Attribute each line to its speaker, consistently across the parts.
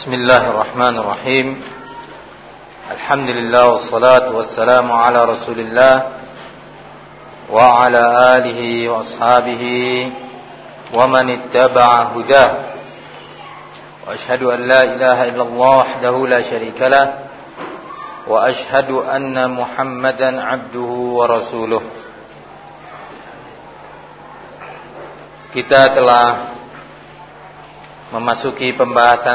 Speaker 1: Bismillahirrahmanirrahim. Alhamdulillah wassalatu wassalamu ala Rasulillah wa ala alihi wa ashabihi wa man ittaba'a hudah. Wa ashhadu an la ilaha illallah wahdahu la syarika lah wa ashhadu anna Muhammadan abduhu wa rasuluh. Kita telah memasuki pembahasan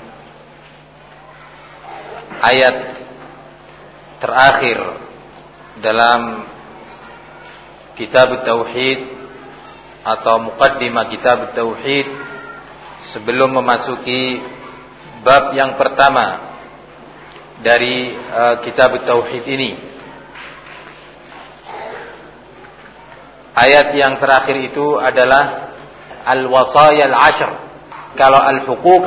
Speaker 1: ayat terakhir dalam kitab Tauhid atau muqaddimah kitab Tauhid sebelum memasuki bab yang pertama dari kitab Tauhid ini. Ayat yang terakhir itu adalah al-wasaya al-ashr. Kalau al-huquq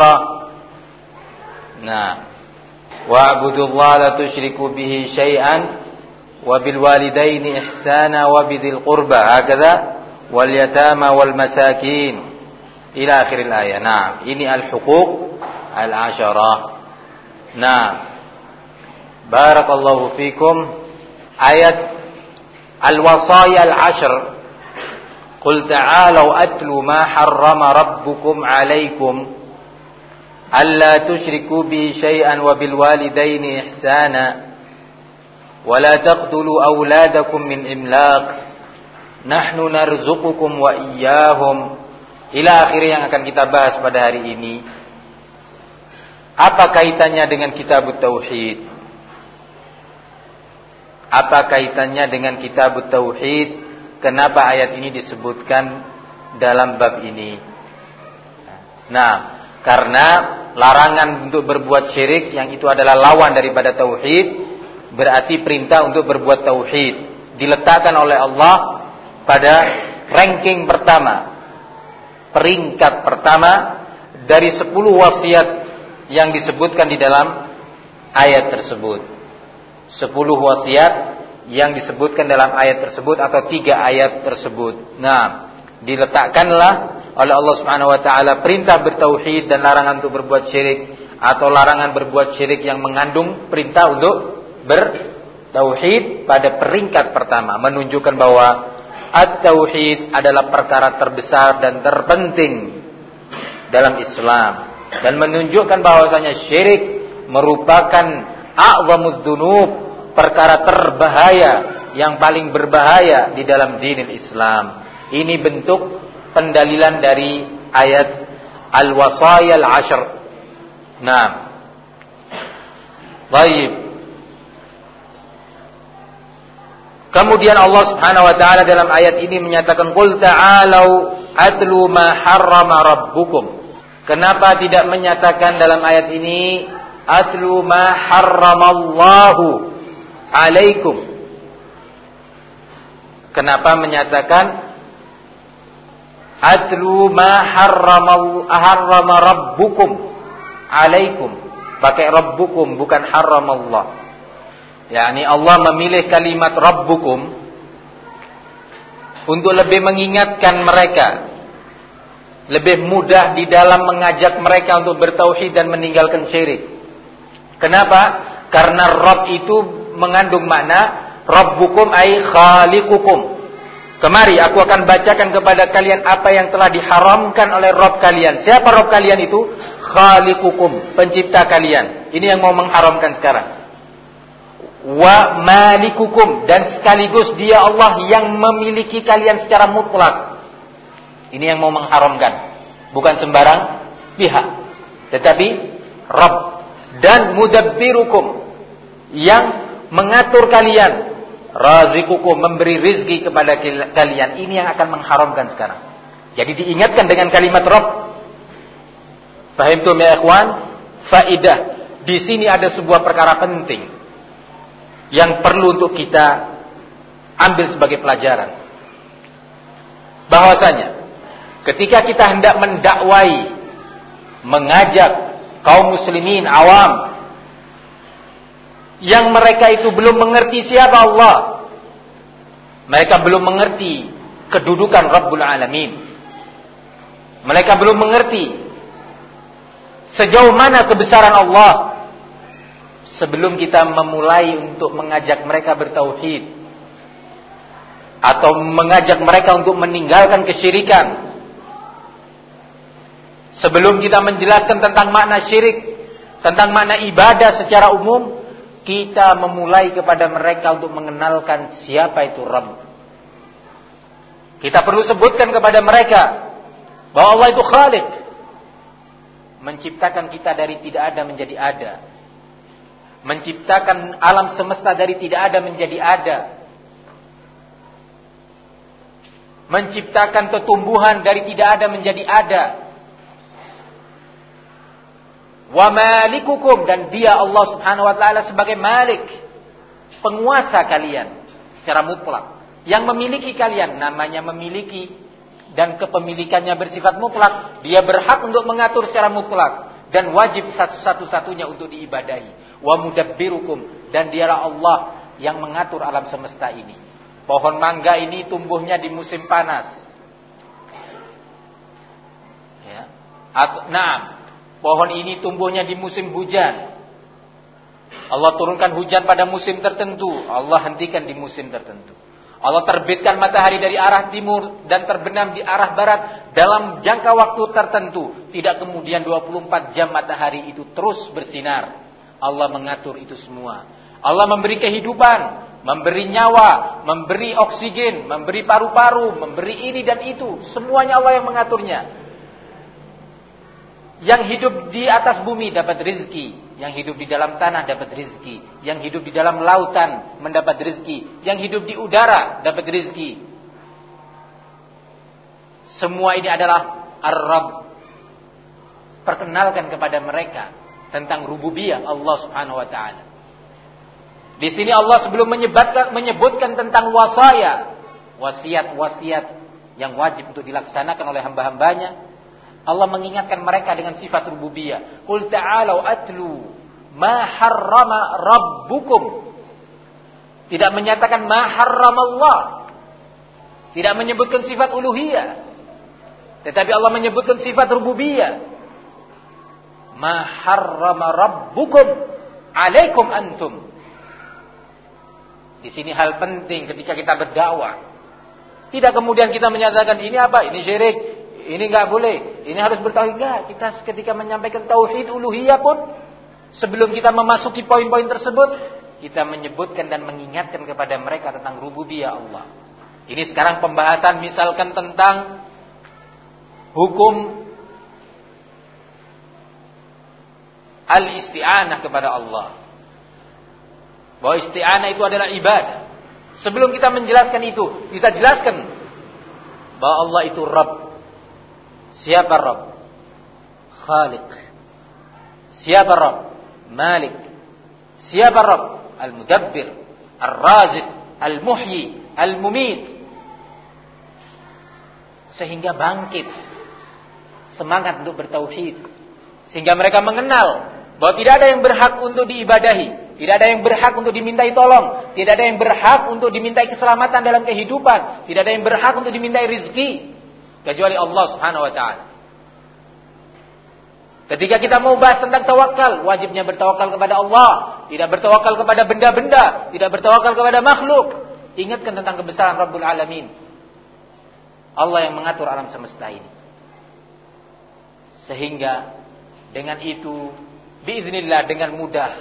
Speaker 1: 10. Nah, wa'budullaha la tusyriku bihi syai'an wa bil walidaini ihsana wa bidzil qurba hakadha wal yatama wal masakin ila akhiril ayat. Nah, ini al-huquq al-10. Nah, barakallahu fikum. Ayat al-wasaya al-ashr. Qul ta'alu atlu ma harrama rabbukum 'alaikum alla tusyriku bi syai'an wa bil walidaini ihsana wa la taqtulu auladakum min imlaq nahnu narzuqukum wa iyyahum ila akhir yang akan kita bahas pada hari ini. Apa kaitannya dengan kitab Tauhid? Apa kaitannya dengan kitab Tauhid? Kenapa ayat ini disebutkan dalam bab ini? Nah, karena larangan untuk berbuat syirik yang itu adalah lawan daripada tauhid, berarti perintah untuk berbuat tauhid diletakkan oleh Allah pada ranking pertama, peringkat pertama dari 10 wasiat yang disebutkan di dalam ayat tersebut. 10 wasiat yang disebutkan dalam ayat tersebut atau 3 ayat tersebut. Nah, diletakkanlah oleh Allah Subhanahu wa taala perintah bertauhid dan larangan untuk berbuat syirik atau larangan berbuat syirik yang mengandung perintah untuk bertauhid pada peringkat pertama, menunjukkan bahwa at-tauhid adalah perkara terbesar dan terpenting dalam Islam dan menunjukkan bahwasanya syirik merupakan a'zamud dzunub, perkara terbahaya yang paling berbahaya di dalam dinil Islam. Ini bentuk pendalilan dari ayat al-wasaya al-ashr. Nah, baik. Kemudian Allah Subhanahu wa taala dalam ayat ini menyatakan qul ta'alu atlu ma harrama rabbukum. Kenapa tidak menyatakan dalam ayat ini atlu ma harramallahu alaikum? Kenapa menyatakan atlu ma harrama rabbukum alaikum? Pakai rabbukum bukan harramallah. Yani Allah memilih kalimat rabbukum untuk lebih mengingatkan mereka, lebih mudah di dalam mengajak mereka untuk bertauhid dan meninggalkan syirik. Kenapa? Karena Rabb itu mengandung makna Rabbukum ay khaliqukum. Kemari aku akan bacakan kepada kalian apa yang telah diharamkan oleh Rabb kalian. Siapa Rabb kalian itu? Khaliqukum, pencipta kalian. Ini yang mau mengharamkan sekarang. Wa malikukum, dan sekaligus dia Allah yang memiliki kalian secara mutlak. Ini yang mau mengharamkan. Bukan sembarang pihak, tetapi Rabb. Dan mudabbirukum, yang mengatur kalian, razikukum, memberi rizki kepada kalian. Ini yang akan mengharamkan sekarang. Jadi diingatkan dengan kalimat Rabb. Fahimtum ya ikhwan? Faidah. Di sini ada sebuah perkara penting yang perlu untuk kita ambil sebagai pelajaran. Bahwasanya ketika kita hendak mendakwai, mengajak kaum muslimin awam yang mereka itu belum mengerti siapa Allah, mereka belum mengerti kedudukan Rabbul Alamin, mereka belum mengerti sejauh mana kebesaran Allah, sebelum kita memulai untuk mengajak mereka bertauhid atau mengajak mereka untuk meninggalkan kesyirikan, sebelum kita menjelaskan tentang makna syirik, tentang makna ibadah secara umum, kita memulai kepada mereka untuk mengenalkan siapa itu Rabb. Kita perlu sebutkan kepada mereka bahwa Allah itu Khaliq, menciptakan kita dari tidak ada menjadi ada, menciptakan alam semesta dari tidak ada menjadi ada, menciptakan tumbuhan dari tidak ada menjadi ada. Wa malikukum, dan dia Allah Subhanahu wa taala sebagai malik, penguasa kalian secara mutlak, yang memiliki kalian. Namanya memiliki, dan kepemilikannya bersifat mutlak. Dia berhak untuk mengatur secara mutlak dan wajib satu-satunya untuk diibadahi. Wa mudabbirukum, dan dialah Allah yang mengatur alam semesta ini. Pohon mangga ini tumbuhnya di musim panas. Ya. Pohon ini tumbuhnya di musim hujan. Allah turunkan hujan pada musim tertentu, Allah hentikan di musim tertentu. Allah terbitkan matahari dari arah timur dan terbenam di arah barat dalam jangka waktu tertentu. Tidak kemudian 24 jam matahari itu terus bersinar. Allah mengatur itu semua. Allah memberi kehidupan, memberi nyawa, memberi oksigen, memberi paru-paru, memberi ini dan itu. Semuanya Allah yang mengaturnya. Yang hidup di atas bumi dapat rizki, yang hidup di dalam tanah dapat rizki, yang hidup di dalam lautan mendapat rizki, yang hidup di udara dapat rizki. Semua ini adalah Ar-Rabb. Perkenalkan kepada mereka tentang rububiyah Allah Subhanahu wa taala. Di sini Allah sebelum menyebutkan tentang wasaya, wasiat-wasiat yang wajib untuk dilaksanakan oleh hamba-hambanya, Allah mengingatkan mereka dengan sifat rububiyah. Qul ta'alu atlu ma harrama rabbukum. Tidak menyatakan ma harramallah. Tidak menyebutkan sifat uluhiyah. Tetapi Allah menyebutkan sifat rububiyah. Ma harrama rabbukum alaikum antum. Di sini hal penting ketika kita berdakwah. Tidak kemudian kita menyatakan ini apa? Ini syirik. Ini enggak boleh, ini harus bertauhid. Enggak, kita ketika menyampaikan tauhid uluhiyah pun, sebelum kita memasuki poin-poin tersebut, kita menyebutkan dan mengingatkan kepada mereka tentang rububiyah Allah. Ini sekarang pembahasan misalkan tentang hukum al-isti'anah kepada Allah. Bahwa isti'anah itu adalah ibadah. Sebelum kita menjelaskan itu, kita jelaskan bahwa Allah itu Rabb. Siapa Rabb? Khaliq. Siapa Rabb? Malik. Siapa Rabb? Al-Mudabbir, Ar-Raziq, Al-Muhyi, Al-Mumit. Sehingga bangkit semangat untuk bertauhid. Sehingga mereka mengenal bahwa tidak ada yang berhak untuk diibadahi, tidak ada yang berhak untuk dimintai tolong, tidak ada yang berhak untuk dimintai keselamatan dalam kehidupan, tidak ada yang berhak untuk dimintai rizki kecuali Allah Subhanahu wa taala. Ketika kita mau bahas tentang tawakal, wajibnya bertawakal kepada Allah, tidak bertawakal kepada benda-benda, tidak bertawakal kepada makhluk. Ingatkan tentang kebesaran Rabbul Alamin. Allah yang mengatur alam semesta ini. Sehingga dengan itu biiznillah, dengan mudah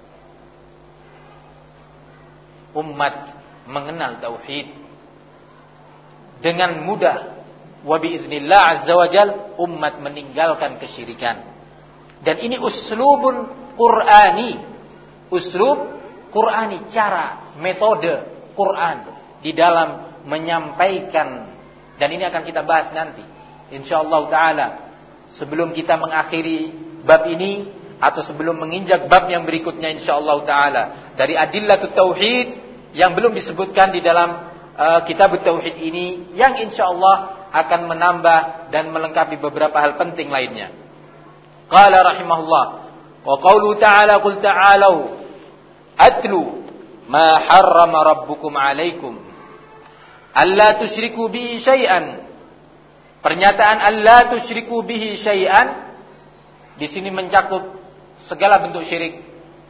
Speaker 1: umat mengenal tauhid. Dengan mudah wa biiznillah azza wajal umat meninggalkan kesyirikan. Dan ini uslubun Qur'ani. Uslub Qur'ani, cara, metode Quran di dalam menyampaikan. Dan ini akan kita bahas nanti insyaallah taala, sebelum kita mengakhiri bab ini atau sebelum menginjak bab yang berikutnya insyaallah taala, dari adillatut tauhid yang belum disebutkan di dalam kitab tauhid ini, yang insyaallah akan menambah dan melengkapi beberapa hal penting lainnya. Qala rahimahullah wa qawlu ta'ala qul ta'alu atlu ma harrama rabbukum alaikum alla tusyriku bihi syai'an. Pernyataan alla tusyriku bihi syai'an di sini mencakup segala bentuk syirik.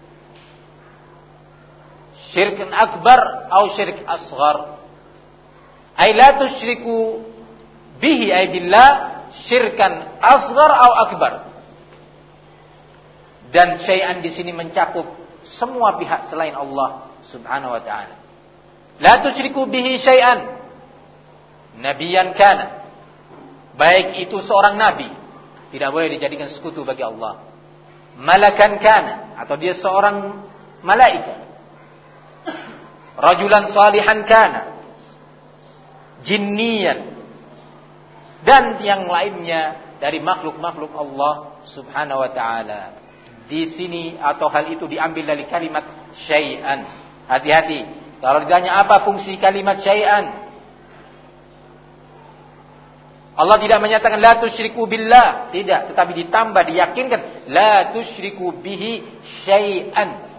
Speaker 1: Syirkun akbar atau syirik asghar. Ay la tusyriku bihi ay billah syirkan asghar atau akbar. Dan syai'an di sini mencakup semua pihak selain Allah Subhanahu wa taala. La tusyriku bihi syai'an. Nabiyan kana. Baik itu seorang nabi, tidak boleh dijadikan sekutu bagi Allah. Malakan kana, atau dia seorang malaikat. Rajulan salihan kana, jinniyan, dan yang lainnya dari makhluk-makhluk Allah Subhanahu wa taala. Di sini atau hal itu diambil dari kalimat syai'an. Hati-hati. Kalau ditanya apa fungsi kalimat syai'an, Allah tidak menyatakan la tusyriku billah, tidak, tetapi ditambah diyakinkan la tusyriku bihi syai'an.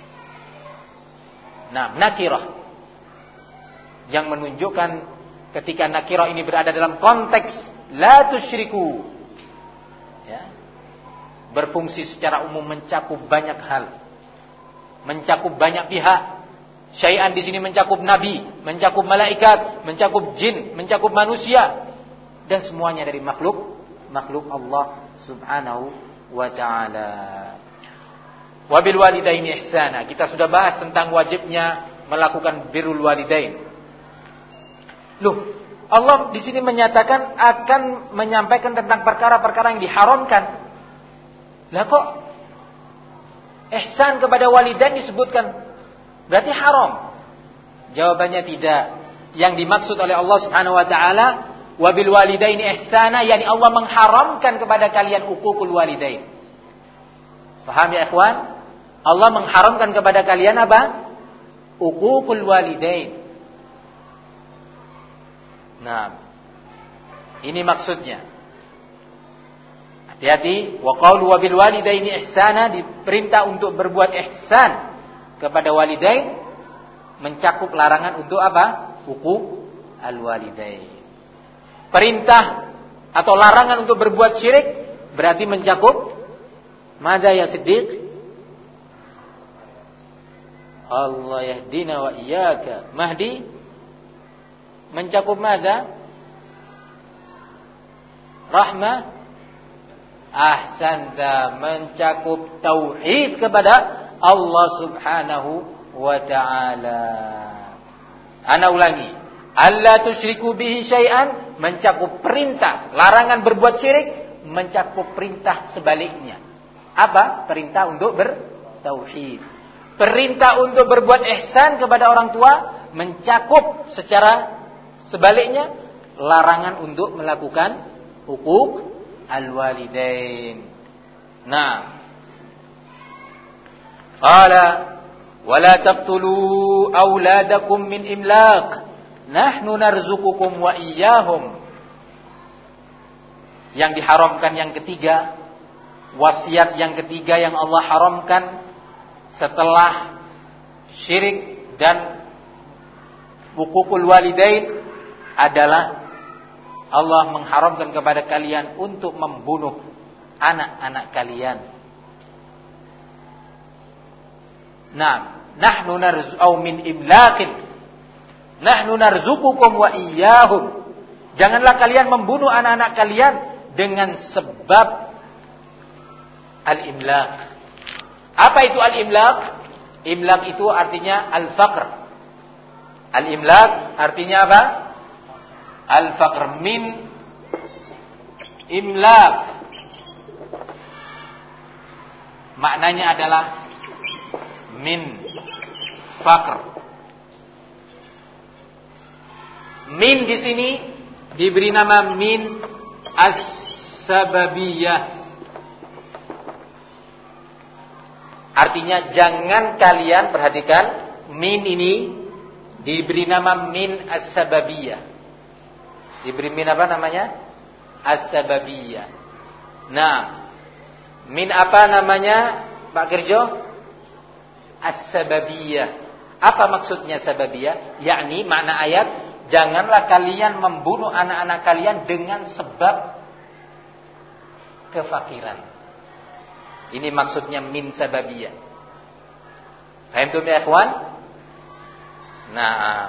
Speaker 1: Nah, nakirah yang menunjukkan ketika nakirah ini berada dalam konteks la tusyriku, ya, berfungsi secara umum mencakup banyak hal, mencakup banyak pihak. Syai'an di sini mencakup nabi, mencakup malaikat, mencakup jin, mencakup manusia, dan semuanya dari makhluk Allah Subhanahu wa taala. Wabil walidaini ihsana. Kita sudah bahas tentang wajibnya melakukan birrul walidain. Loh, Allah di sini menyatakan akan menyampaikan tentang perkara-perkara yang diharamkan. Lah kok ihsan kepada walidain disebutkan? Berarti haram? Jawabannya tidak. Yang dimaksud oleh Allah Subhanahu wa taala wabil walidaini ihsana, yakni Allah mengharamkan kepada kalian uququl walidain. Paham ya ikhwan? Allah mengharamkan kepada kalian apa? Uququl walidain. Nah, ini maksudnya. Hati-hati, wa qaulu wabil walidaini ihsana, diperintah untuk berbuat ihsan kepada walidain, mencakup larangan untuk apa? Uquq al-walidain. Perintah atau larangan untuk berbuat syirik berarti mencakup madza ya Siddiq? Allah yahdina wa iyyaka. Mahdi mencakup madza? Rahmah. Ahsanta, mencakup tauhid kepada Allah Subhanahu wa taala. Ana ulangi. Alla tusyriku bihi syai'an mencakup perintah, larangan berbuat syirik mencakup perintah sebaliknya. Apa? Perintah untuk bertauhid. Perintah untuk berbuat ihsan kepada orang tua mencakup secara sebaliknya larangan untuk melakukan uquq al-walidain. Nah, qala wala taqtulu auladakum min imlaq nahnu narzuqukum wa iyyahum. Yang diharamkan yang ketiga, wasiat yang ketiga yang Allah haramkan setelah syirik dan huququl walidain adalah Allah mengharamkan kepada kalian untuk membunuh anak-anak kalian. Nah, nahnu narzuqu min imlaqin nahnu narzuqukum wa iyyahum. Janganlah kalian membunuh anak-anak kalian dengan sebab al-imlaq. Apa itu al-imlaq? Imlaq itu artinya al-faqr. Al-imlaq artinya apa? Al-faqr min imlaq. Maknanya adalah min faqr. Min di sini diberi nama min as-sababiyah. Artinya jangan kalian, perhatikan, min ini diberi nama min as-sababiyah. Diberi min apa namanya? As-sababiyah. Nah, min apa namanya Pak Kerjo? As-sababiyah. Apa maksudnya sababiyah? Yakni makna ayat, janganlah kalian membunuh anak-anak kalian dengan sebab kefakiran. Ini maksudnya min sababiyah. Paham tuh ya ikhwan? Nah,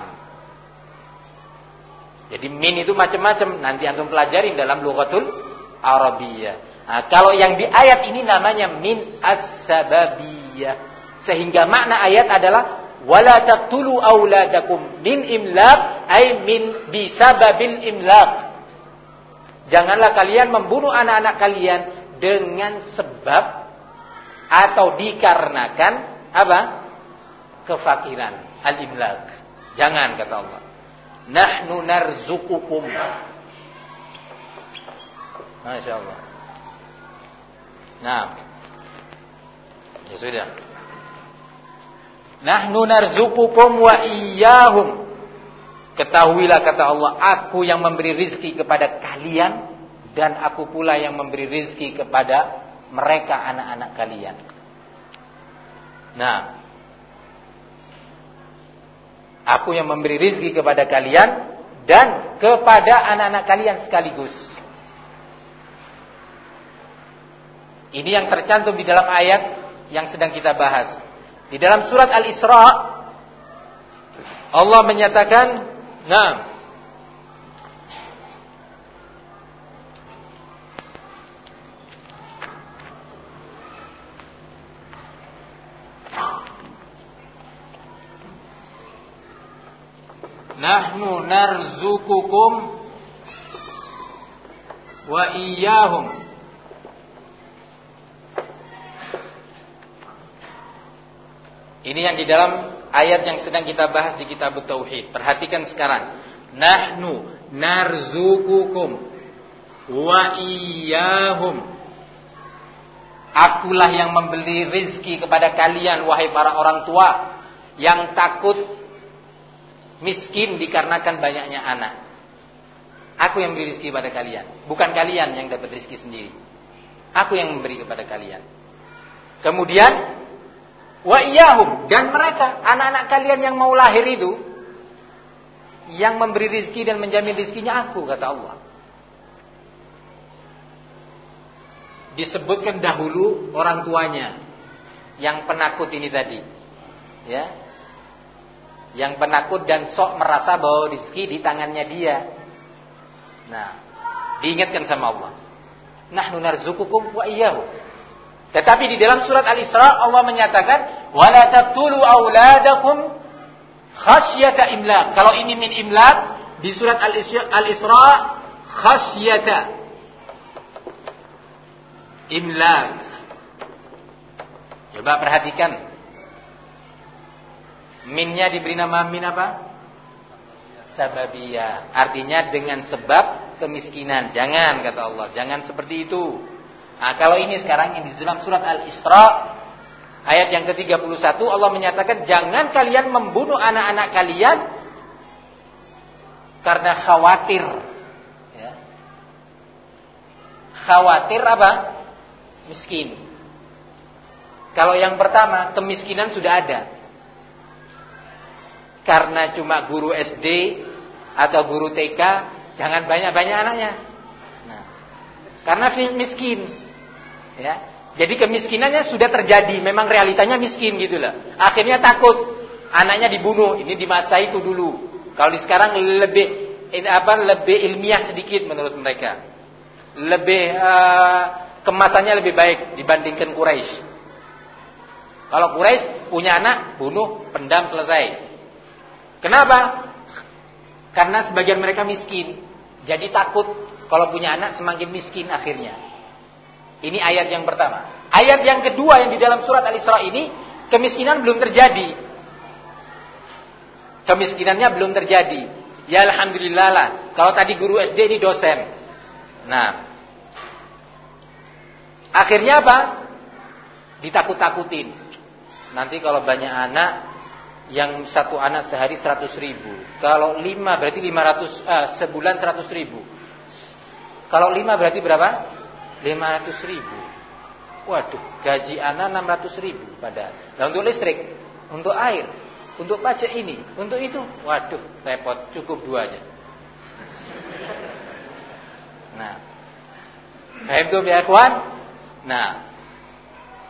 Speaker 1: jadi min itu macam-macam. Nanti antum pelajarin dalam lughatul Arabiyyah. Nah, kalau yang di ayat ini namanya min as-sababiyah. Sehingga makna ayat adalah wala taqtulu auladakum min imlaq ay min bisababil imlaq. Janganlah kalian membunuh anak-anak kalian dengan sebab atau dikarenakan apa? Kefakiran, al-imlaq. Jangan, kata Allah. Nahnu narzuqukum. Masya Allah. Nah, ya sudah. Nahnu narzuqukum wa iyyahum. Ketahuilah, kata Allah, aku yang memberi rizki kepada kalian dan aku pula yang memberi rizki kepada mereka, anak-anak kalian. Nah, aku yang memberi rizki kepada kalian dan kepada anak-anak kalian sekaligus. Ini yang tercantum di dalam ayat yang sedang kita bahas. Di dalam surat Al-Isra, Allah menyatakan, nah, nahnu narzukukum wa iyyahum. Ini yang di dalam ayat yang sedang kita bahas di kitab Tauhid. Perhatikan sekarang. Nahnu narzukukum wa iyyahum. Akulah yang memberi rizki kepada kalian, wahai para orang tua yang takut miskin dikarenakan banyaknya anak. Aku yang memberi rizki kepada kalian. Bukan kalian yang dapat rizki sendiri. Aku yang memberi kepada kalian. Kemudian wa iyyahum, dan mereka, anak-anak kalian yang mau lahir itu, yang memberi rizki dan menjamin rizkinya aku, kata Allah. Disebutkan dahulu orang tuanya yang penakut ini tadi, ya, yang penakut dan sok merasa bahwa rizki di tangannya dia. Nah, diingatkan sama Allah, nahnu narzukukum wa iyyahum. Tetapi di dalam surat Al-Isra Allah menyatakan wala taqtulu auladakum khasyata imlaq. Kalau ini min imlaq, di surat Al-Isra khasyata imlaq. Coba perhatikan. Minnya diberi nama min apa? Sababiyah. Artinya dengan sebab kemiskinan. Jangan, kata Allah, jangan seperti itu. Nah, kalau ini sekarang yang di dalam surat Al-Isra ayat yang ke-31 Allah menyatakan jangan kalian membunuh anak-anak kalian karena khawatir, ya. Khawatir apa? Miskin. Kalau yang pertama, kemiskinan sudah ada. Karena cuma guru SD atau guru TK, jangan banyak-banyak anaknya. Nah, karena miskin. Ya, jadi kemiskinannya sudah terjadi, memang realitanya miskin gitulah. Akhirnya takut anaknya dibunuh. Ini di masa itu dulu. Kalau di sekarang lebih ilmiah sedikit menurut mereka. Lebih kemasannya lebih baik dibandingkan Quraisy. Kalau Quraisy punya anak, bunuh, pendam, selesai. Kenapa? Karena sebagian mereka miskin. Jadi takut kalau punya anak semakin miskin akhirnya. Ini ayat yang pertama. Ayat yang kedua yang di dalam surat Al-Isra ini, kemiskinan belum terjadi. Kemiskinannya belum terjadi. Ya alhamdulillah lah. Kalau tadi guru SD ini dosen. Nah, akhirnya apa? Ditakut-takutin. Nanti kalau banyak anak, yang satu anak sehari 100.000. Kalau 5 berarti 500, sebulan 100.000. Kalau 5 berarti berapa? 500.000. Waduh, gaji anak 600.000 padahal. Nah, untuk listrik, untuk air, untuk pajak ini, untuk itu, waduh, repot, cukup 2 aja. Nah, itu ya kawan. Nah,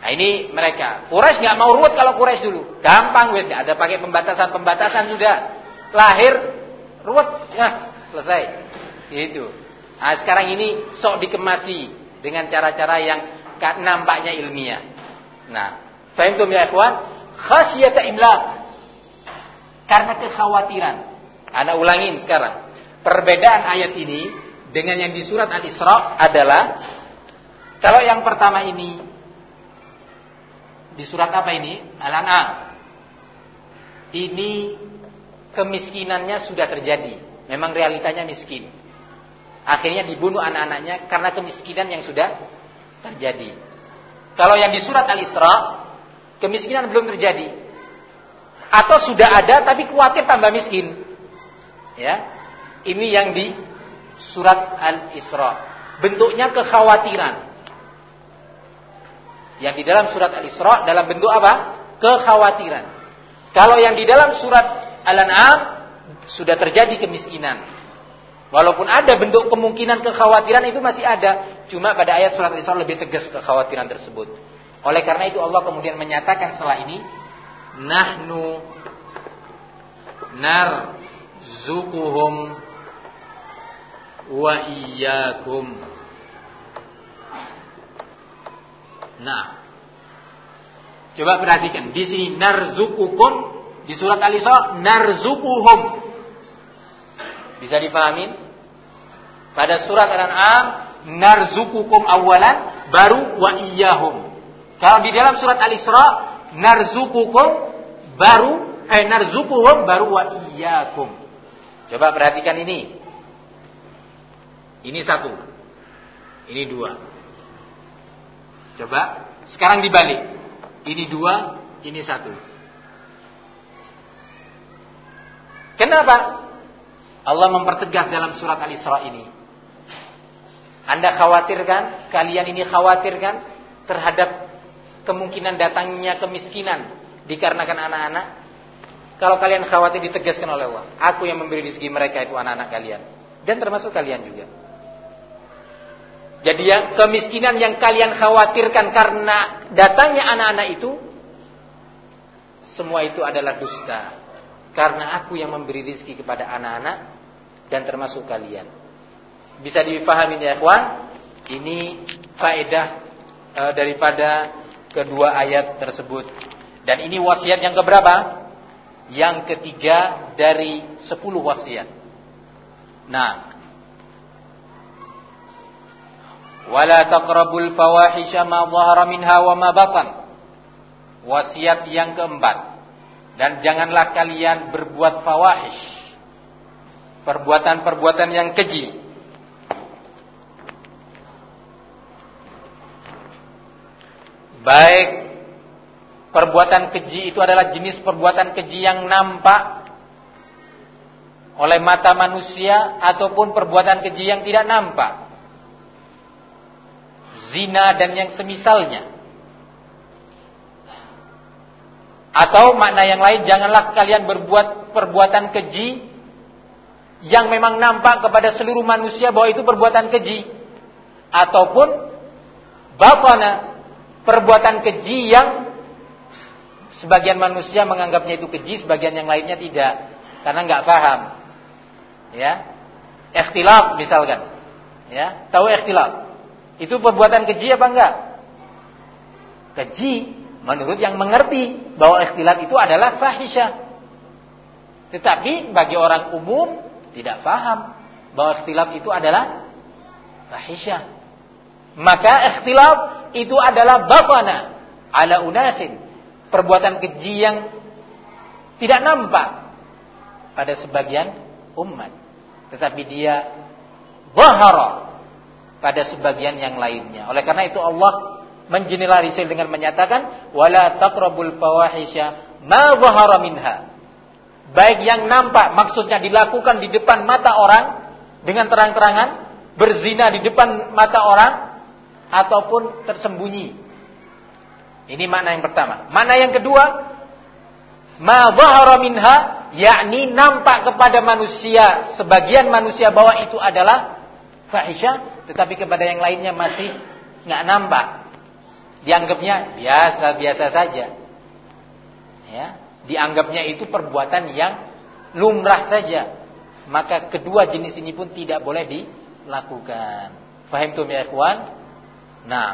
Speaker 1: Nah, ini mereka. Quraisy nggak mau ruwet kalau Quraisy dulu. Gampang wes, nggak ada pakai pembatasan sudah. Lahir ruwet, ya selesai. Itu. Nah, sekarang ini sok dikemasi dengan cara-cara yang nampaknya ilmiah. Nah, fahimtum ya ikhwan? Khasyata imlaq. Karena kekhawatiran. Ana ulangin sekarang. Perbedaan ayat ini dengan yang di surat Al-Isra adalah kalau yang pertama ini di surat apa ini? Al-An'am. Ini kemiskinannya sudah terjadi. Memang realitanya miskin. Akhirnya dibunuh anak-anaknya karena kemiskinan yang sudah terjadi. Kalau yang di surat Al-Isra, kemiskinan belum terjadi. Atau sudah ada tapi khawatir tambah miskin. Ya. Ini yang di surat Al-Isra. Bentuknya kekhawatiran. Yang di dalam surat Al-Isra dalam bentuk apa? Kekhawatiran. Kalau yang di dalam surat Al-An'am sudah terjadi kemiskinan. Walaupun ada bentuk kemungkinan kekhawatiran itu masih ada. Cuma pada ayat surat Al-Isra lebih tegas kekhawatiran tersebut. Oleh karena itu Allah kemudian menyatakan setelah ini, nahnu narzuquhum wa iyyakum. Nah, coba perhatikan di sini narzuqukum, di surat Al-Isra narzuquhum. Bisa dipahamin? Pada surat Al-An'am narzuqukum awalan baru wa iyyahum. Kalau di dalam surat Al-Isra narzuqukum baru narzuquhum baru wa iyyakum. Coba perhatikan ini. Ini satu. Ini dua. Coba sekarang dibalik. Ini dua, ini satu. Kenapa Allah mempertegas dalam surat Al-Isra ini? Anda khawatirkan, kalian ini khawatirkan terhadap kemungkinan datangnya kemiskinan dikarenakan anak-anak? Kalau kalian khawatir, ditegaskan oleh Allah, aku yang memberi rezeki mereka itu anak-anak kalian. Dan termasuk kalian juga. Jadi yang kemiskinan yang kalian khawatirkan karena datangnya anak-anak itu, semua itu adalah dusta. Karena aku yang memberi rezeki kepada anak-anak dan termasuk kalian. Bisa dipahami ya ikhwan? Ini faedah daripada kedua ayat tersebut. Dan ini wasiat yang keberapa? Yang ketiga dari 10 wasiat. Nah, wala taqrabul fawahisha ma dhahara minha wa ma batan. Wasiat yang keempat. Dan janganlah kalian berbuat fawahish. Perbuatan-perbuatan yang keji. Baik perbuatan keji itu adalah jenis perbuatan keji yang nampak oleh mata manusia ataupun perbuatan keji yang tidak nampak. Zina dan yang semisalnya. Atau makna yang lain, janganlah kalian berbuat perbuatan keji yang memang nampak kepada seluruh manusia bahwa itu perbuatan keji. Ataupun batana, perbuatan keji yang sebagian manusia menganggapnya itu keji, sebagian yang lainnya tidak, karena nggak paham. Ya, ikhtilaf misalkan. Ya, tahu ikhtilaf? Itu perbuatan keji apa enggak? Keji menurut yang mengerti bahwa ikhtilaf itu adalah fahisyah. Tetapi bagi orang umum tidak paham bahwa ikhtilaf itu adalah fahisyah. Maka ikhtilaf itu adalah batana ala unasin, perbuatan keji yang tidak nampak pada sebagian umat, tetapi dia zahara pada sebagian yang lainnya. Oleh karena itu Allah mengeneralisir dengan menyatakan wala taqrabul fawahisha ma zahara minha. Baik yang nampak, maksudnya dilakukan di depan mata orang dengan terang-terangan, berzina di depan mata orang, ataupun tersembunyi. Ini makna yang pertama. Makna yang kedua, ma zahara minha, yakni nampak kepada manusia, sebagian manusia bahwa itu adalah fahisyah, tetapi kepada yang lainnya masih nggak nampak. dianggapnya biasa-biasa saja. Ya, dianggapnya itu perbuatan yang lumrah saja. Maka kedua jenis ini pun tidak boleh dilakukan. Fahim tuh ya ikhwan? Nah,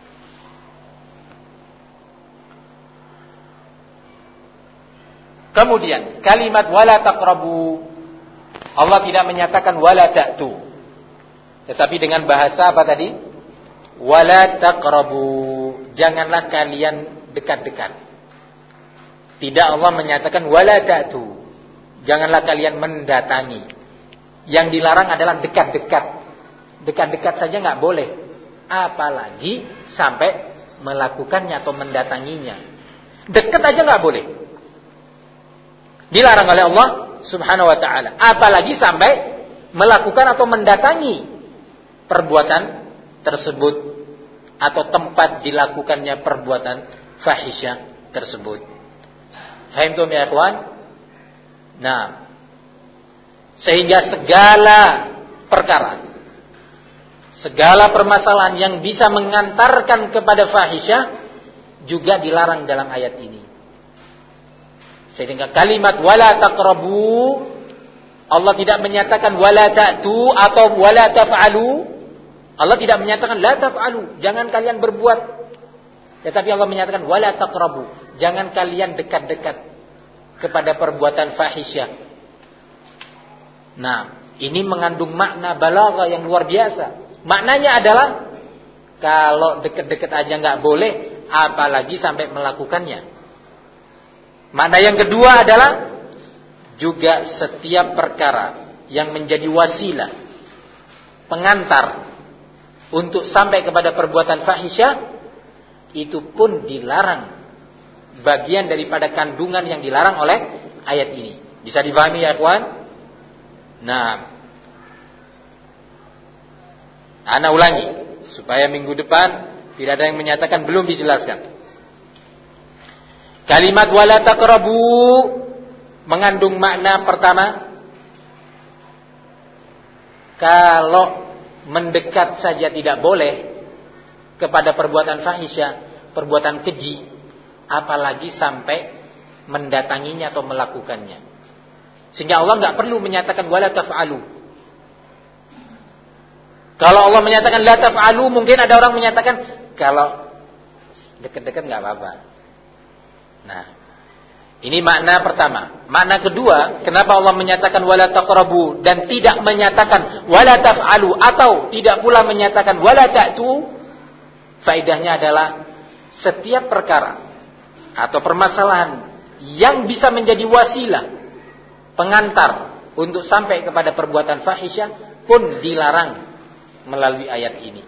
Speaker 1: kemudian kalimat wala taqrabu, Allah tidak menyatakan wala ta'tu, tetapi dengan bahasa apa tadi? Wala taqrabu, janganlah kalian dekat-dekat. Tidak Allah menyatakan wala ta'tu, janganlah kalian mendatangi. Yang dilarang adalah dekat-dekat. Dekat-dekat saja nggak boleh, apalagi sampai melakukannya atau mendatanginya. Dekat aja nggak boleh, dilarang oleh Allah Subhanahu wa ta'ala, apalagi sampai melakukan atau mendatangi perbuatan tersebut atau tempat dilakukannya perbuatan fahisyah tersebut. Fahimtum ya ikhwan? Nah, sehingga segala perkara, segala permasalahan yang bisa mengantarkan kepada fahisyah juga dilarang dalam ayat ini. Sehingga kalimat wala taqrabu, Allah tidak menyatakan wala ta'tu atau wala taf'alu. Allah tidak menyatakan la taf'alu, jangan kalian berbuat. Tetapi Allah menyatakan wala taqrabu, jangan kalian dekat-dekat kepada perbuatan fahisyah. Nah, ini mengandung makna balaghah yang luar biasa. Maknanya adalah kalau dekat-dekat aja nggak boleh, apalagi sampai melakukannya. Makna yang kedua adalah juga setiap perkara yang menjadi wasilah, pengantar untuk sampai kepada perbuatan fahisyah, itu pun dilarang. Bagian daripada kandungan yang dilarang oleh ayat ini. Bisa dipahami ya ikhwan? Nah, ana ulangi supaya minggu depan tidak ada yang menyatakan belum dijelaskan. Kalimat wala taqrabu mengandung makna pertama, kalau mendekat saja tidak boleh kepada perbuatan fahisyah, perbuatan keji, apalagi sampai mendatanginya atau melakukannya. Sehingga Allah nggak perlu menyatakan wala taf'alu. Kalau Allah menyatakan la taf'alu, mungkin ada orang menyatakan kalau dekat-dekat nggak apa-apa. Nah, ini makna pertama. Makna kedua, kenapa Allah menyatakan wala taqrabu dan tidak menyatakan wala taf'alu atau tidak pula menyatakan wala ta'tu? Faedahnya adalah setiap perkara atau permasalahan yang bisa menjadi wasilah, pengantar untuk sampai kepada perbuatan fahisyah pun dilarang melalui ayat ini.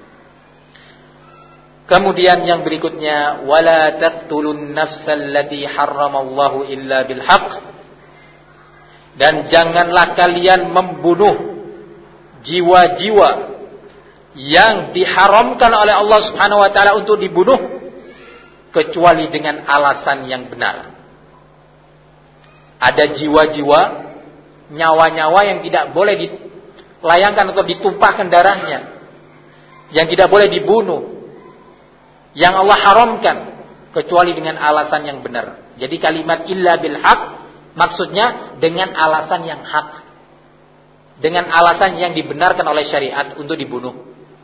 Speaker 1: Kemudian yang berikutnya, wala taqtulun nafsal lati harramallahu illa bil haqq, dan janganlah kalian membunuh jiwa-jiwa yang diharamkan oleh Allah Subhanahu wa taala untuk dibunuh kecuali dengan alasan yang benar. Ada jiwa-jiwa, nyawa-nyawa yang tidak boleh dilayangkan atau ditumpahkan darahnya, yang tidak boleh dibunuh, yang Allah haramkan kecuali dengan alasan yang benar. Jadi kalimat illa bil haq maksudnya dengan alasan yang hak, dengan alasan yang dibenarkan oleh syariat untuk dibunuh.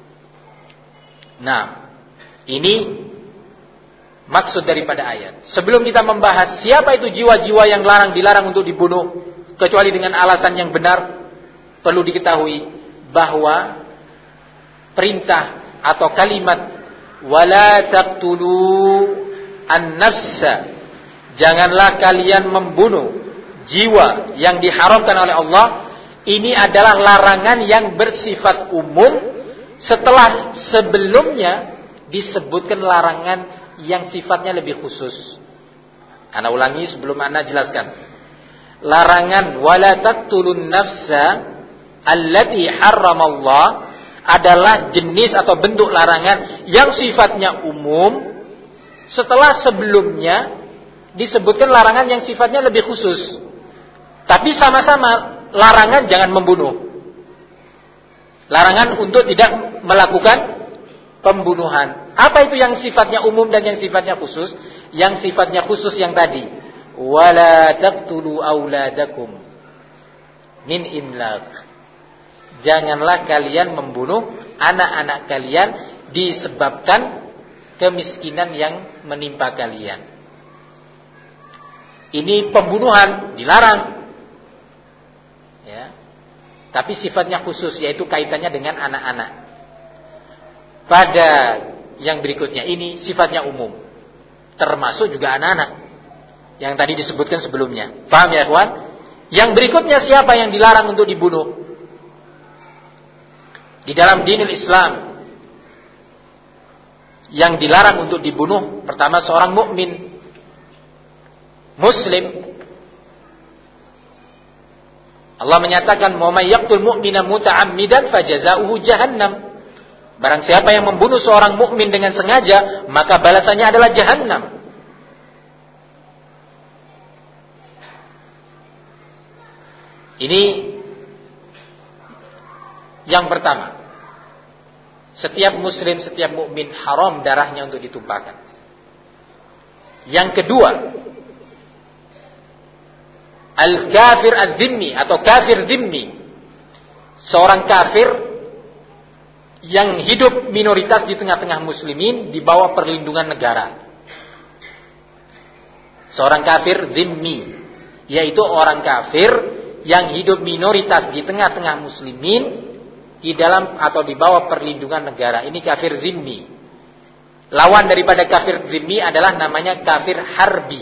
Speaker 1: Nah, ini maksud daripada ayat. Sebelum kita membahas siapa itu jiwa-jiwa yang dilarang untuk dibunuh kecuali dengan alasan yang benar, perlu diketahui bahwa perintah atau kalimat wala taqtulu an-nafsa, janganlah kalian membunuh jiwa yang diharamkan oleh Allah, ini adalah larangan yang bersifat umum setelah sebelumnya disebutkan larangan yang sifatnya lebih khusus. Ana ulangi sebelum ana jelaskan. Larangan wala taqtulun nafsa allati harramallah adalah jenis atau bentuk larangan yang sifatnya umum setelah sebelumnya disebutkan larangan yang sifatnya lebih khusus. Tapi sama-sama larangan jangan membunuh. Larangan untuk tidak melakukan pembunuhan. Apa itu yang sifatnya umum dan yang sifatnya khusus? Yang sifatnya khusus yang tadi. Wala taqtulu auladakum min imlaq. Janganlah kalian membunuh anak-anak kalian disebabkan kemiskinan yang menimpa kalian. Ini pembunuhan dilarang. Ya. Tapi sifatnya khusus, yaitu kaitannya dengan anak-anak. Pada yang berikutnya ini sifatnya umum, termasuk juga anak-anak yang tadi disebutkan sebelumnya. Paham ya, kawan? Yang berikutnya siapa yang dilarang untuk dibunuh? Di dalam dinul Islam yang dilarang untuk dibunuh, pertama seorang mukmin muslim. Allah menyatakan, "Wa may yaqtul mu'mina muta'ammidan fajaza'uhu jahannam." Barang siapa yang membunuh seorang mukmin dengan sengaja, maka balasannya adalah jahannam. Ini yang pertama. Setiap muslim, setiap mukmin haram darahnya untuk ditumpahkan. Yang kedua, al-kafir ad-dhimmi atau kafir dhimmi. Seorang kafir yang hidup minoritas di tengah-tengah muslimin di bawah perlindungan negara. Seorang kafir dhimmi, yaitu orang kafir yang hidup minoritas di tengah-tengah muslimin di dalam atau di bawah perlindungan negara. Ini kafir dhimmi. Lawan daripada kafir dhimmi adalah namanya kafir harbi.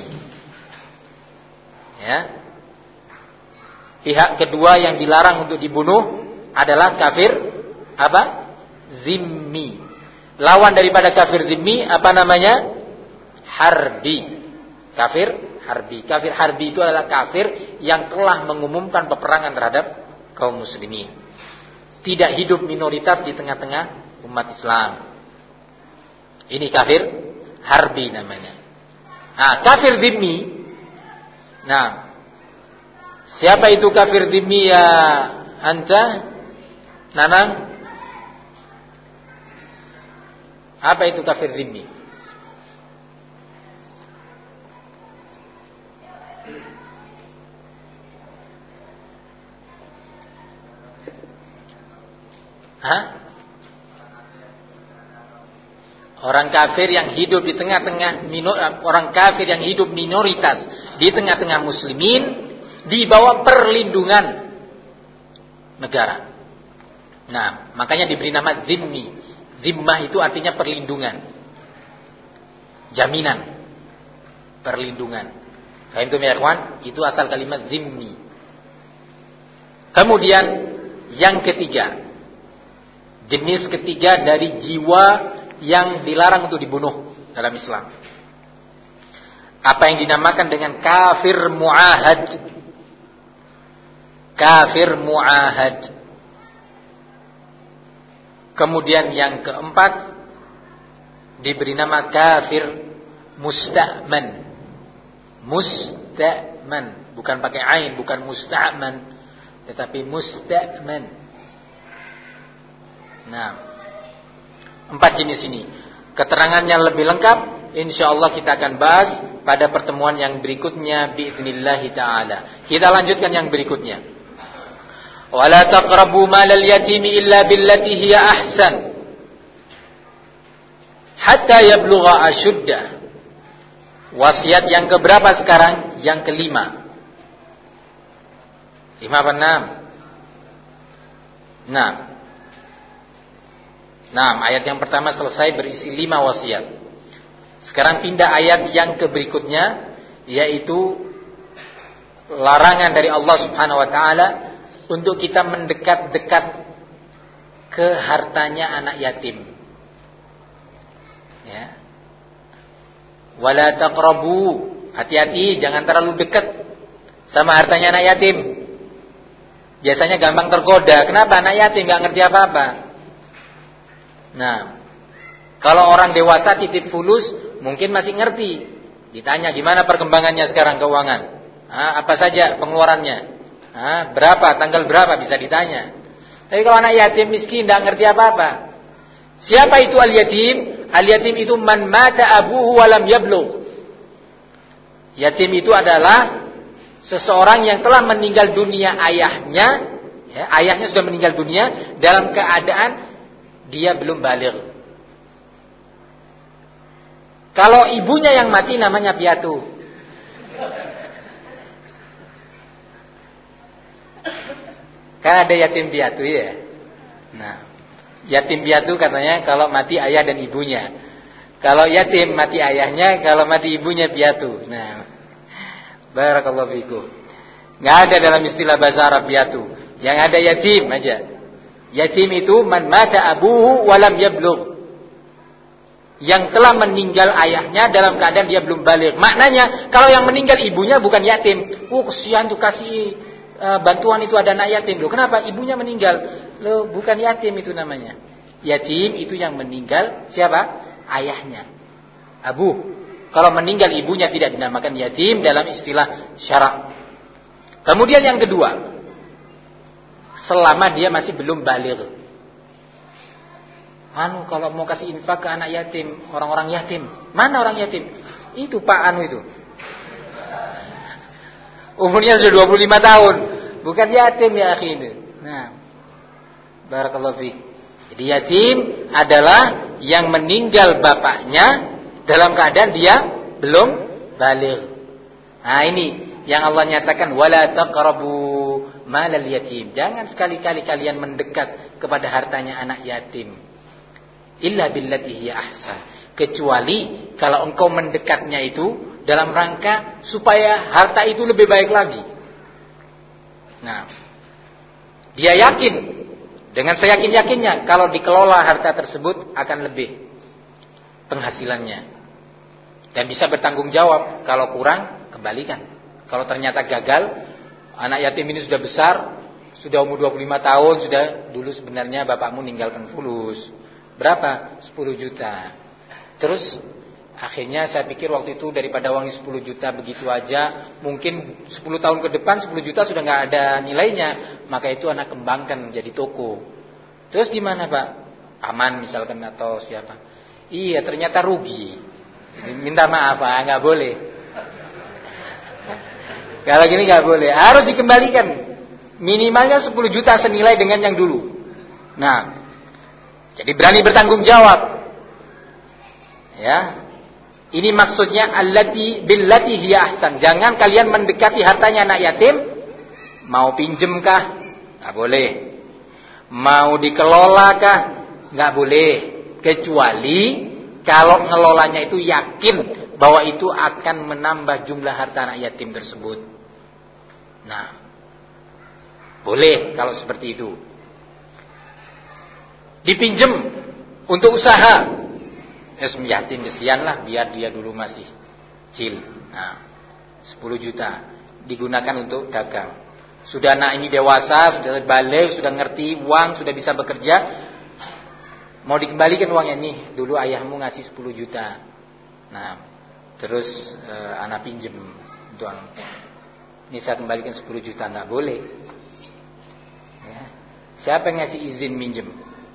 Speaker 1: Ya. Pihak kedua yang dilarang untuk dibunuh adalah kafir apa? Zimmi. Lawan daripada kafir zimmi apa namanya? Harbi. Kafir harbi. Kafir harbi itu adalah kafir yang telah mengumumkan peperangan terhadap kaum muslimin. Tidak hidup minoritas di tengah-tengah umat Islam. Ini kafir harbi namanya. Nah, kafir zimmi. Nah, siapa itu kafir zimmi ya anta? Nanang? Apa itu kafir zimmi? Orang kafir yang hidup di tengah-tengah orang kafir yang hidup minoritas di tengah-tengah muslimin di bawah perlindungan negara. Nah, makanya diberi nama zimmi. Zimmah itu artinya perlindungan, jaminan, perlindungan. Fahimtum ya ikhwan? Itu asal kalimat zimmi. Kemudian yang ketiga, jenis ketiga dari jiwa yang dilarang untuk dibunuh dalam Islam. Apa yang dinamakan dengan kafir mu'ahad. Kafir mu'ahad. Kemudian yang keempat diberi nama kafir musta'man. Musta'man, bukan pakai ain, bukan musta'man, tetapi musta'man. Nah, 4 jenis ini. Keterangannya lebih lengkap insyaallah kita akan bahas pada pertemuan yang berikutnya biiznillah taala. Kita lanjutkan yang berikutnya. Wala taqrabu malal yatimi illa billati hiya ahsan hatta yablugha ashuddah. Wasiat yang keberapa sekarang? Yang kelima. 5 apa 6? 6. Ayat yang pertama selesai berisi 5 wasiat. Sekarang pindah ayat yang ke berikutnya, yaitu larangan dari Allah Subhanahu wa taala untuk kita mendekat-dekat ke hartanya anak yatim. Ya. Wala taqrabu, hati-hati jangan terlalu dekat sama hartanya anak yatim. Biasanya gampang tergoda. Kenapa? Anak yatim enggak ngerti apa-apa. Nah, kalau orang dewasa titip fulus mungkin masih ngerti. Ditanya gimana perkembangannya sekarang keuangan? Apa saja pengeluarannya? Berapa, tanggal berapa bisa ditanya. Tapi kalau anak yatim miskin tidak ngerti apa-apa, Siapa itu al-yatim? Al-yatim itu man mata abuhu wa lam yablugh. Yatim itu adalah seseorang yang telah meninggal dunia ayahnya, ya, ayahnya sudah meninggal dunia dalam keadaan dia belum baligh. Kalau ibunya yang mati namanya piatu. Kan ada yatim piatu ya. Nah, yatim piatu katanya kalau mati ayah dan ibunya. Kalau yatim mati ayahnya, kalau mati ibunya piatu. Nah, barakallahu fikum. Enggak ada dalam istilah bahasa Arab piatu. Yang ada yatim aja. Yatim itu man mata abuhu walam yablugh. Yang telah meninggal ayahnya dalam keadaan dia belum baligh. Maknanya kalau yang meninggal ibunya bukan yatim. Kesian tuh kasih bantuan itu ada anak yatim loh. Kenapa? Ibunya meninggal. Loh, bukan yatim itu namanya. Yatim itu yang meninggal siapa? Ayahnya. Abu. Kalau meninggal ibunya tidak dinamakan yatim dalam istilah syarak. Kemudian yang kedua, selama dia masih belum baligh. Kalau mau kasih infak ke anak yatim, orang-orang yatim. Mana orang yatim? Itu Pak itu. Umurnya sudah 25 tahun. Bukan yatim ya akhi ini. Nah, barakallahu fiik. Jadi yatim adalah yang meninggal bapaknya dalam keadaan dia belum baligh. Nah, ini yang Allah nyatakan wala taqrabu malal yatim. Jangan sekali-kali kalian mendekat kepada hartanya anak yatim. Illa billati hiya ahsan. Kecuali kalau engkau mendekatnya itu dalam rangka supaya harta itu lebih baik lagi. Nah, dia yakin dengan seyakin-yakinnya kalau dikelola harta tersebut akan lebih penghasilannya dan bisa bertanggung jawab. Kalau kurang kembalikan. Kalau ternyata gagal, anak yatim ini sudah besar, sudah umur 25 tahun, sudah dulu sebenarnya bapakmu ninggalkan fulus. Berapa? 10 juta. Terus akhirnya saya pikir waktu itu daripada uangnya 10 juta begitu aja, mungkin 10 tahun ke depan 10 juta sudah nggak ada nilainya, maka itu anak kembangkan menjadi toko. Terus gimana Pak? Aman misalkan atau siapa? Iya ternyata rugi. Minta maaf Pak, nggak boleh. Kalau gini nggak boleh, harus dikembalikan. Minimalnya 10 juta senilai dengan yang dulu. Nah, jadi berani bertanggung jawab. Ya. Ini maksudnya allati billati hiya ahsan. Jangan kalian mendekati hartanya anak yatim. Mau pinjem kah? Enggak boleh. Mau dikelola kah? Enggak boleh. Kecuali kalau ngelolanya itu yakin bahwa itu akan menambah jumlah harta anak yatim tersebut. Nah, boleh kalau seperti itu. Dipinjem untuk usaha. Yatim kesian lah biar dia dulu masih kecil. Nah, 10 juta digunakan untuk dagang. Sudah anak ini dewasa, sudah balik, sudah ngerti uang, sudah bisa bekerja. Mau dikembalikan uangnya nih, dulu ayahmu ngasih 10 juta. Nah, terus anak pinjem uang. Ini saya kembalikan 10 juta, nggak boleh. Ya. Siapa yang ngasih izin minjem?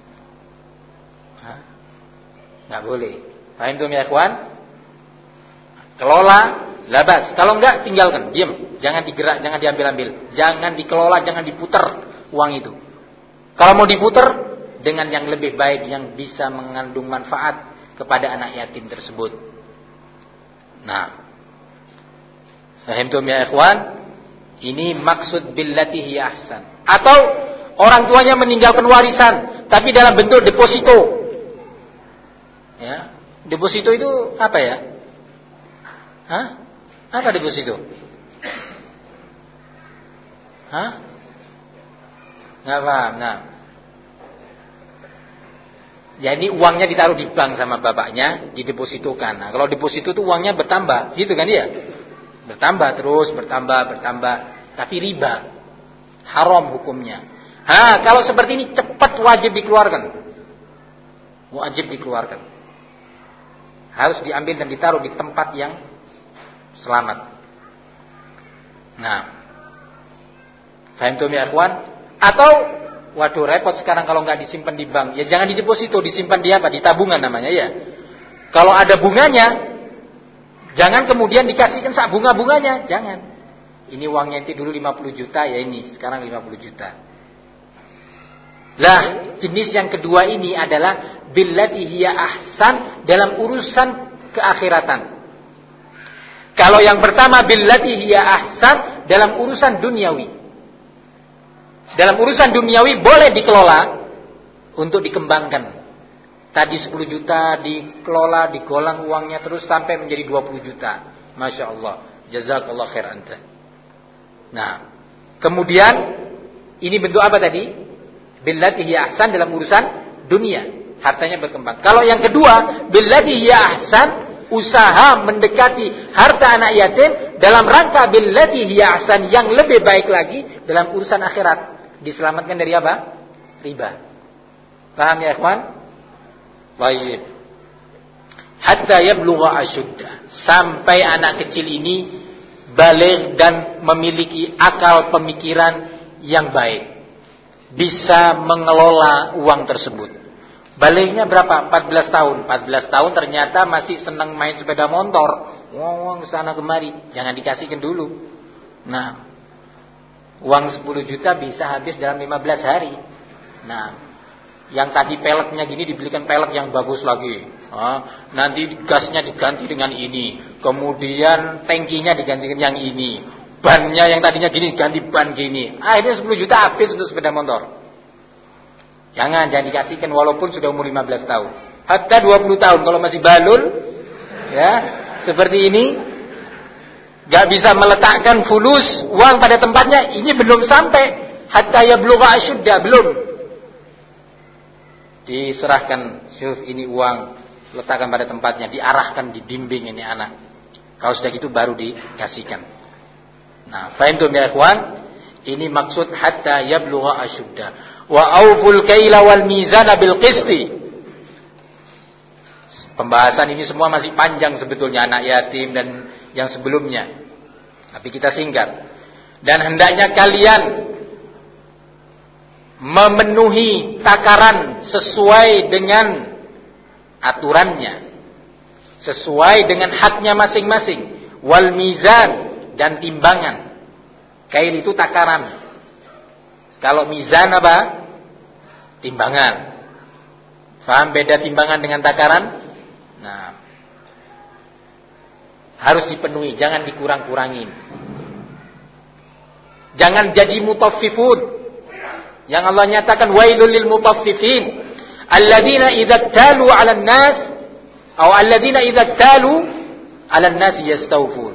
Speaker 1: Nggak boleh. Paham tuh ya ikhwan? Kelola, labas. Kalau enggak tinggalkan, diam. Jangan digerak, jangan diambil-ambil. Jangan dikelola, jangan diputar uang itu. Kalau mau diputar dengan yang lebih baik yang bisa mengandung manfaat kepada anak yatim tersebut. Nah, paham tuh ya ikhwan? Ini maksud billati hiya ahsan. Atau orang tuanya meninggalkan warisan tapi dalam bentuk deposito. Ya, deposito itu apa ya? Hah? Apa deposito? Hah? Nggak paham. Nah, jadi uangnya ditaruh di bank sama bapaknya, didepositokan. Nah, kalau deposito itu uangnya bertambah, gitu kan ya? Bertambah terus, bertambah. Tapi riba, haram hukumnya. Kalau seperti ini cepat wajib dikeluarkan. Wajib dikeluarkan. Harus diambil dan ditaruh di tempat yang selamat. Nah, faham tuh ya ikhwan? Atau Waduh, repot sekarang kalau nggak disimpan di bank. Ya jangan di deposito, disimpan di apa? Di tabungan namanya ya. Kalau ada bunganya, jangan kemudian dikasihkan sak bunga-bunganya, jangan. Ini uangnya itu dulu 50 juta, ya ini sekarang 50 juta. Lah, jenis yang kedua ini adalah billati hiya ahsan dalam urusan keakhiratan. Kalau yang pertama billati hiya ahsan dalam urusan duniawi. Dalam urusan duniawi boleh dikelola untuk dikembangkan. Tadi 10 juta dikelola, digolang uangnya terus sampai menjadi 20 juta. Masya Allah. Jazakallah khair anta. Nah, kemudian ini bentuk apa tadi? Billati hiya ahsan dalam urusan dunia. Hartanya berkembang. Kalau yang kedua, billati hiya ahsan, usaha mendekati harta anak yatim dalam rangka billati hiya ahsan yang lebih baik lagi dalam urusan akhirat. Diselamatkan dari apa? Riba. Paham ya ikhwan? Baik. Hatta yablugha asyudda. Sampai anak kecil ini baligh dan memiliki akal pemikiran yang baik. Bisa mengelola uang tersebut. Balighnya berapa? 14 tahun. 14 tahun ternyata masih senang main sepeda motor. Uang sana kemari. Jangan dikasihkan dulu. Nah, uang 10 juta bisa habis dalam 15 hari. Nah, yang tadi peleknya gini dibelikan pelek yang bagus lagi. Nanti gasnya diganti dengan ini. Kemudian tangkinya diganti dengan yang ini. Bannya yang tadinya gini diganti ban gini. Akhirnya 10 juta habis untuk sepeda motor. Jangan dikasihkan walaupun sudah umur 15 tahun. Hatta 20 tahun kalau masih balul. Ya, seperti ini. Gak bisa meletakkan fulus uang pada tempatnya. Ini belum sampai. Hatta yablugha asyudda. Belum. Diserahkan, syuf ini uang, letakkan pada tempatnya, diarahkan, dibimbing ini anak. Kalau sudah gitu baru dikasihkan. Nah, fahimtum ya ikhwan? Ini maksud hatta yablugha asyudda. Wa auful kaila wal mizana bil qisti. Pembahasan ini semua masih panjang sebetulnya, anak yatim dan yang sebelumnya. Tapi kita singkat. Dan hendaknya kalian memenuhi takaran sesuai dengan aturannya, sesuai dengan haknya masing-masing. Wal mizan, dan timbangan. Kail itu takaran. Kalau mizan apa? Timbangan. Faham beda timbangan dengan takaran? Nah, harus dipenuhi, jangan dikurang-kurangin. Jangan jadi mutaffifun. Yang Allah nyatakan wailul lil mutaffifin alladzina idza talu 'alan nas atau alladzina idza talu 'alan nas yastawfun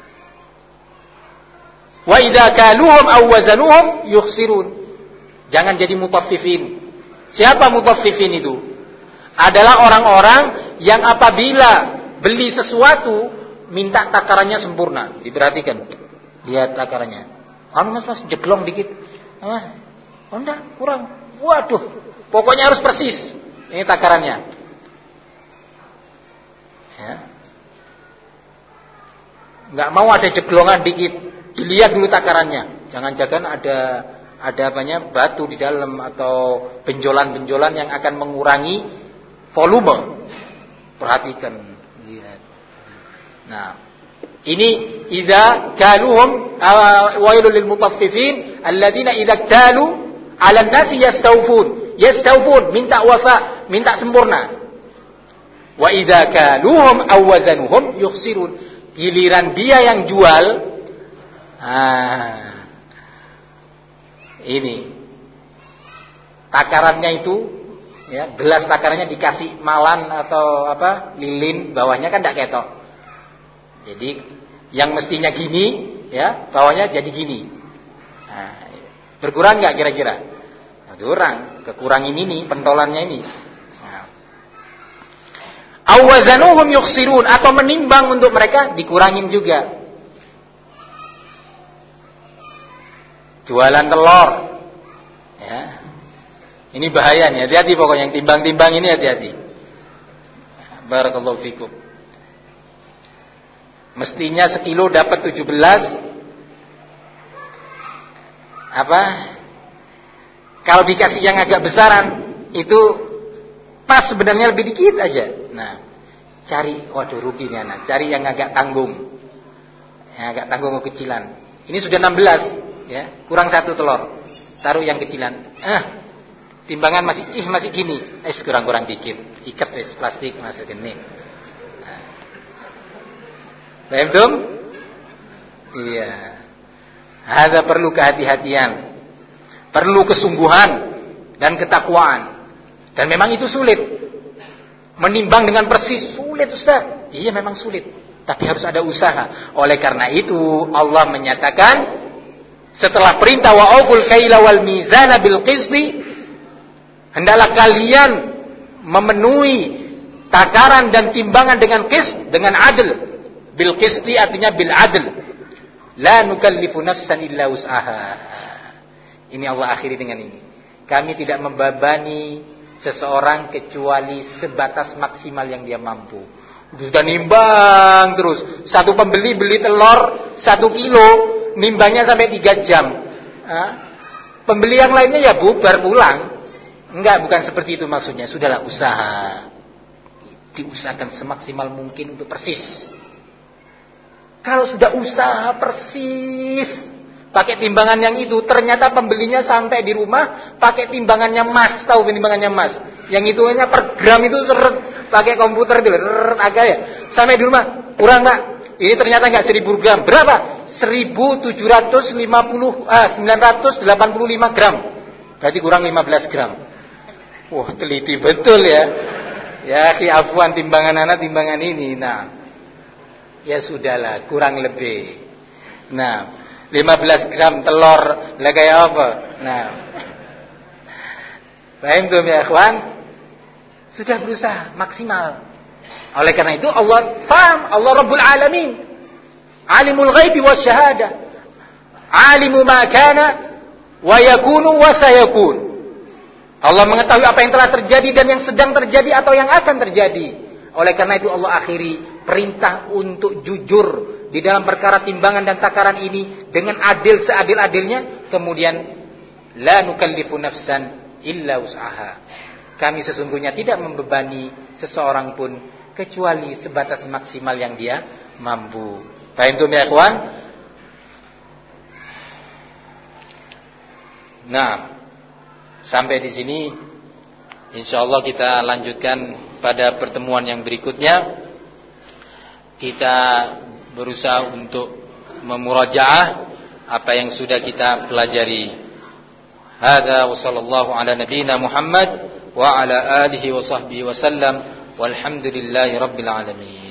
Speaker 1: wa idza kaluhum aw wazanuhum yukhsirun. Jangan jadi mutaffifin. Siapa mutaffifin itu? Adalah orang-orang yang apabila beli sesuatu minta takarannya sempurna. Diperhatikan. Lihat takarannya. Mas jeglong dikit. Enggak, kurang. Waduh, pokoknya harus persis. Ini takarannya. Ya. Enggak mau ada jeglongan dikit. Dilihat dulu takarannya. Jangan-jangan ada apanya batu di dalam atau benjolan-benjolan yang akan mengurangi volume. Perhatikan. Lihat. Nah, ini idza kaluhum wailul lil mutaffifin alladzina idza kalu 'alan nasi yastawfun minta wafa, minta sempurna. Wa idza kaluhum aw wazanuhum yukhsirun. Giliran dia yang jual, ini takarannya itu, ya, gelas takarannya dikasih malan atau apa lilin, bawahnya kan tidak ketok. Jadi yang mestinya gini, ya, bawahnya jadi gini. Nah, berkurang nggak kira-kira? Nah, kurang, kekurangin ini, pentolannya ini. Nah. Awazanuhum yukhsirun, atau menimbang untuk mereka dikurangin juga. Jualan telur, ya, ini bahaya nih, hati-hati pokoknya yang timbang-timbang ini hati-hati. Barakallahu fikum. Mestinya sekilo dapat 17 apa?
Speaker 2: Kalau dikasih yang agak besaran itu pas sebenarnya lebih dikit aja. Nah, cari, waduh rugi nih anak, cari yang agak tanggung. Yang agak tanggung kecilan. Ini sudah 16 ya, kurang 1 telur. Taruh yang kecilan. Timbangan masih gini. Kurang-kurang dikit. Ikat plastik masuk gini. Paham belum? Iya. Ada perlu kehati-hatian. Perlu kesungguhan dan ketakwaan. Dan memang itu sulit. Menimbang dengan persis sulit, Ustaz. Iya, memang sulit. Tapi harus ada usaha. Oleh karena itu Allah menyatakan setelah perintah wa'uful kaila wal mizana bil qisti, hendaklah kalian memenuhi takaran dan timbangan dengan qist, dengan adil. Bil qisti artinya bil adil. La nukallifu nafsan illa wus'aha. Ini Allah akhiri dengan ini. Kami tidak membebani seseorang kecuali sebatas maksimal yang dia mampu. Sudah nimbang terus. Satu pembeli beli telur 1 kilo, nimbangnya sampai 3 jam. Pembeli yang lainnya ya bubar pulang. Enggak, bukan seperti itu maksudnya. Sudahlah, usaha. Diusahakan semaksimal mungkin untuk persis. Kalau sudah usaha persis, pakai timbangan yang itu, ternyata pembelinya sampai di rumah pakai timbangannya mas. Tahu timbangannya mas? Yang itu hanya per gram itu seret, pakai komputer itu agak ya. Sampai di rumah, kurang Pak. Ini ternyata enggak 1000 gram. Berapa? 985 gram. Berarti kurang 15 gram. Wah, teliti betul ya. Ya, afwan timbangan anak timbangan ini. Nah, ya sudahlah, kurang lebih. Nah, 15 gram telur lah kayak apa? Nah, paham tuh ya ikhwan? Sudah berusaha maksimal. Oleh karena itu Allah faham, Allah Rabbul Alamin, Alimul Ghaibi Wasyahada, Alimu ma kana wa yakunu wa sayakun. Allah mengetahui apa yang telah terjadi dan yang sedang terjadi atau yang akan terjadi. Oleh karena itu Allah akhiri perintah untuk jujur di dalam perkara timbangan dan takaran ini dengan adil seadil-adilnya. Kemudian la nukallifu nafsan illa wus'aha. Kami sesungguhnya tidak membebani seseorang pun kecuali sebatas maksimal yang dia mampu. Paham tuh ya ikhwan? Nah, sampai di sini insyaallah kita lanjutkan pada pertemuan yang berikutnya. Kita berusaha untuk memurajaah apa yang sudah kita pelajari. Hadza wa sallallahu ala nabiyyina Muhammad wa ala alihi wa sahbihi wa sallam walhamdulillahi rabbil alamin.